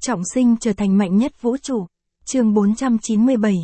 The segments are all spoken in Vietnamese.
Trọng sinh trở thành mạnh nhất vũ trụ. Chương 497,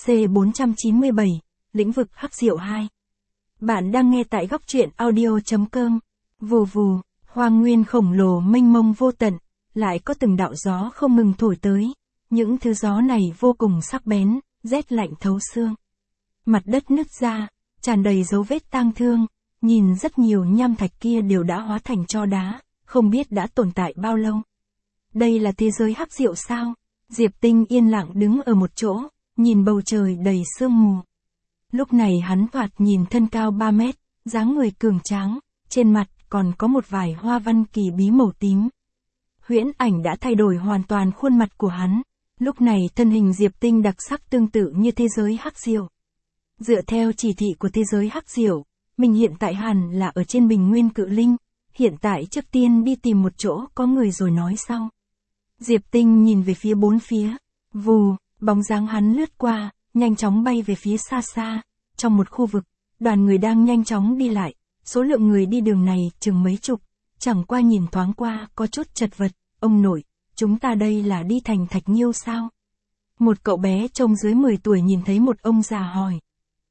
C497, lĩnh vực hắc diệu 2. Bạn đang nghe tại góc truyện audio.com. Vù vù, hoang nguyên khổng lồ mênh mông vô tận, lại có từng đạo gió không ngừng thổi tới. Những thứ gió này vô cùng sắc bén, rét lạnh thấu xương. Mặt đất nứt ra, tràn đầy dấu vết tang thương, nhìn rất nhiều nham thạch kia đều đã hóa thành tro đá, không biết đã tồn tại bao lâu. Đây là thế giới hắc diệu sao? Diệp Tinh yên lặng đứng ở một chỗ, nhìn bầu trời đầy sương mù. Lúc này hắn thoạt nhìn thân cao 3 mét, dáng người cường tráng, trên mặt còn có một vài hoa văn kỳ bí màu tím. Huyễn ảnh đã thay đổi hoàn toàn khuôn mặt của hắn, lúc này thân hình Diệp Tinh đặc sắc tương tự như thế giới hắc diệu. Dựa theo chỉ thị của thế giới hắc diệu, mình hiện tại hẳn là ở trên bình nguyên cự linh, hiện tại trước tiên đi tìm một chỗ có người rồi nói sau. Diệp Tinh nhìn về phía bốn phía, vù, bóng dáng hắn lướt qua, nhanh chóng bay về phía xa xa, trong một khu vực, đoàn người đang nhanh chóng đi lại, số lượng người đi đường này chừng mấy chục, chẳng qua nhìn thoáng qua có chút chật vật, ông nội, chúng ta đây là đi thành Thạch Nhiêu sao? Một cậu bé trông dưới 10 tuổi nhìn thấy một ông già hỏi.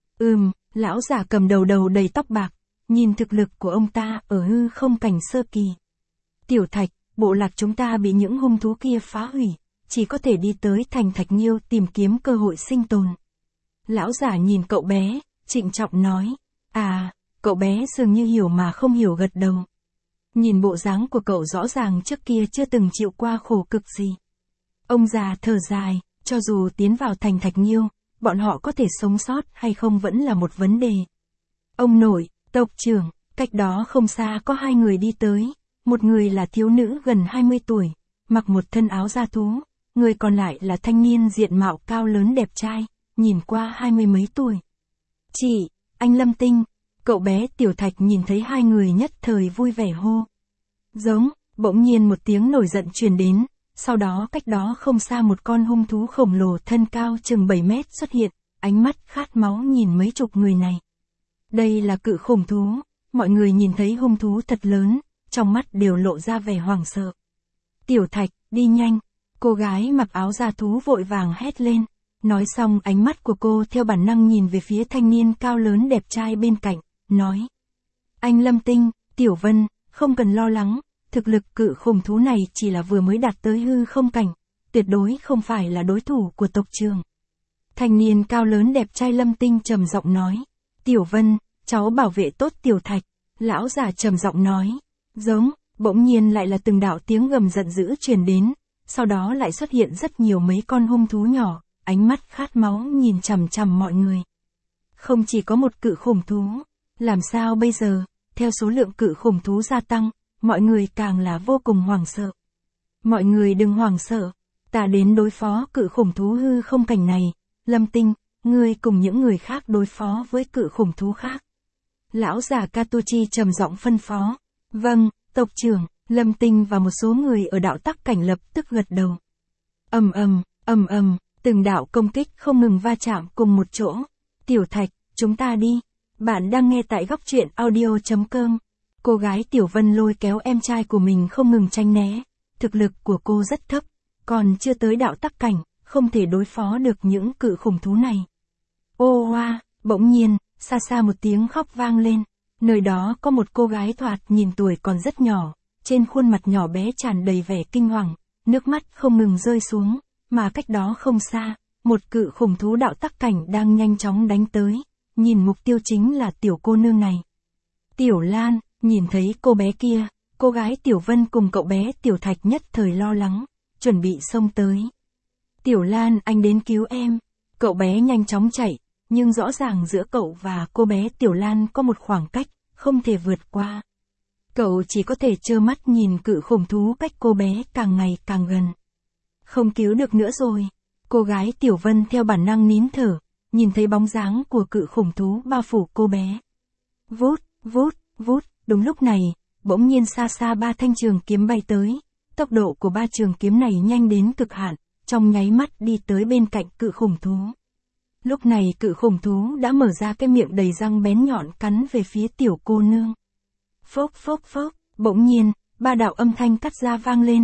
Lão già cầm đầu đầy tóc bạc, nhìn thực lực của ông ta ở hư không cảnh sơ kỳ. Tiểu Thạch, bộ lạc chúng ta bị những hung thú kia phá hủy, chỉ có thể đi tới thành Thạch Nhiêu tìm kiếm cơ hội sinh tồn. Lão già nhìn cậu bé, trịnh trọng nói. Cậu bé dường như hiểu mà không hiểu gật đầu. Nhìn bộ dáng của cậu rõ ràng trước kia chưa từng chịu qua khổ cực gì. Ông già thở dài, cho dù tiến vào thành Thạch Nhiêu, bọn họ có thể sống sót hay không vẫn là một vấn đề. Ông nội, tộc trưởng, cách đó không xa có hai người đi tới. Một người là thiếu nữ gần 20 tuổi, mặc một thân áo da thú, người còn lại là thanh niên diện mạo cao lớn đẹp trai, nhìn qua 20 mấy tuổi. Chị, anh Lâm Tinh, cậu bé Tiểu Thạch nhìn thấy hai người nhất thời vui vẻ hô. Giống, bỗng nhiên một tiếng nổi giận truyền đến, sau đó cách đó không xa một con hung thú khổng lồ thân cao chừng 7 mét xuất hiện, ánh mắt khát máu nhìn mấy chục người này. Đây là cự khủng thú, mọi người nhìn thấy hung thú thật lớn, trong mắt đều lộ ra vẻ hoảng sợ. Tiểu Thạch, đi nhanh, cô gái mặc áo da thú vội vàng hét lên. Nói xong ánh mắt của cô theo bản năng nhìn về phía thanh niên cao lớn đẹp trai bên cạnh, nói. Anh Lâm Tinh, Tiểu Vân, không cần lo lắng, thực lực cự khủng thú này chỉ là vừa mới đạt tới hư không cảnh, tuyệt đối không phải là đối thủ của tộc trưởng. Thanh niên cao lớn đẹp trai Lâm Tinh trầm giọng nói. Tiểu Vân, cháu bảo vệ tốt Tiểu Thạch, lão già trầm giọng nói. Giống, bỗng nhiên lại là từng đạo tiếng gầm giận dữ truyền đến, sau đó lại xuất hiện rất nhiều mấy con hung thú nhỏ, ánh mắt khát máu nhìn chằm chằm mọi người. Không chỉ có một cự khủng thú, làm sao bây giờ, theo số lượng cự khủng thú gia tăng, mọi người càng là vô cùng hoảng sợ. Mọi người đừng hoảng sợ, ta đến đối phó cự khủng thú hư không cảnh này, Lâm Tinh, ngươi cùng những người khác đối phó với cự khủng thú khác. Lão già Katuchi trầm giọng phân phó. Vâng, tộc trưởng, Lâm Tinh và một số người ở đạo tắc cảnh lập tức gật đầu. Từng đạo công kích không ngừng va chạm cùng một chỗ. Tiểu Thạch, chúng ta đi. Bạn đang nghe tại góc truyện audio.com. Cô gái Tiểu Vân lôi kéo em trai của mình không ngừng tránh né. Thực lực của cô rất thấp, còn chưa tới đạo tắc cảnh, không thể đối phó được những cự khủng thú này. Ô hoa, bỗng nhiên, xa xa một tiếng khóc vang lên. Nơi đó có một cô gái thoạt nhìn tuổi còn rất nhỏ, trên khuôn mặt nhỏ bé tràn đầy vẻ kinh hoàng, nước mắt không ngừng rơi xuống, mà cách đó không xa, một cự khủng thú đạo tắc cảnh đang nhanh chóng đánh tới, nhìn mục tiêu chính là tiểu cô nương này. Tiểu Lan, nhìn thấy cô bé kia, cô gái Tiểu Vân cùng cậu bé Tiểu Thạch nhất thời lo lắng, chuẩn bị xông tới. Tiểu Lan, anh đến cứu em. Cậu bé nhanh chóng chạy. Nhưng rõ ràng giữa cậu và cô bé Tiểu Lan có một khoảng cách, không thể vượt qua. Cậu chỉ có thể trơ mắt nhìn cự khủng thú cách cô bé càng ngày càng gần. Không cứu được nữa rồi. Cô gái Tiểu Vân theo bản năng nín thở, nhìn thấy bóng dáng của cự khủng thú bao phủ cô bé. Vút, đúng lúc này, bỗng nhiên xa xa 3 thanh trường kiếm bay tới. Tốc độ của 3 trường kiếm này nhanh đến cực hạn, trong nháy mắt đi tới bên cạnh cự khủng thú. Lúc này cự khủng thú đã mở ra cái miệng đầy răng bén nhọn cắn về phía tiểu cô nương. Phốc, bỗng nhiên, 3 đạo âm thanh cắt ra vang lên,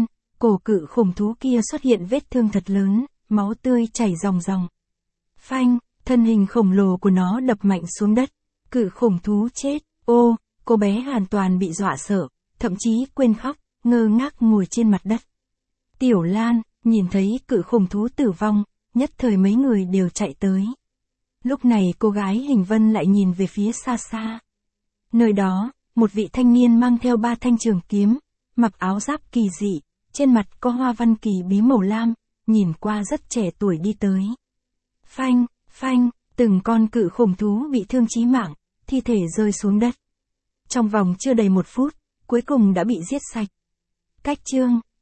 cổ cự khủng thú kia xuất hiện vết thương thật lớn, máu tươi chảy ròng ròng. Phanh, thân hình khổng lồ của nó đập mạnh xuống đất. Cự khủng thú chết. Ô, cô bé hoàn toàn bị dọa sợ, thậm chí quên khóc, ngơ ngác ngồi trên mặt đất. Tiểu Lan, nhìn thấy cự khủng thú tử vong, nhất thời mấy người đều chạy tới. Lúc này cô gái hình vân lại nhìn về phía xa xa. Nơi đó, một vị thanh niên mang theo 3 thanh trường kiếm, mặc áo giáp kỳ dị, trên mặt có hoa văn kỳ bí màu lam, nhìn qua rất trẻ tuổi đi tới. Phanh, phanh, từng con cự khủng thú bị thương chí mạng, thi thể rơi xuống đất. Trong vòng chưa đầy 1 phút, cuối cùng đã bị giết sạch. Cách chương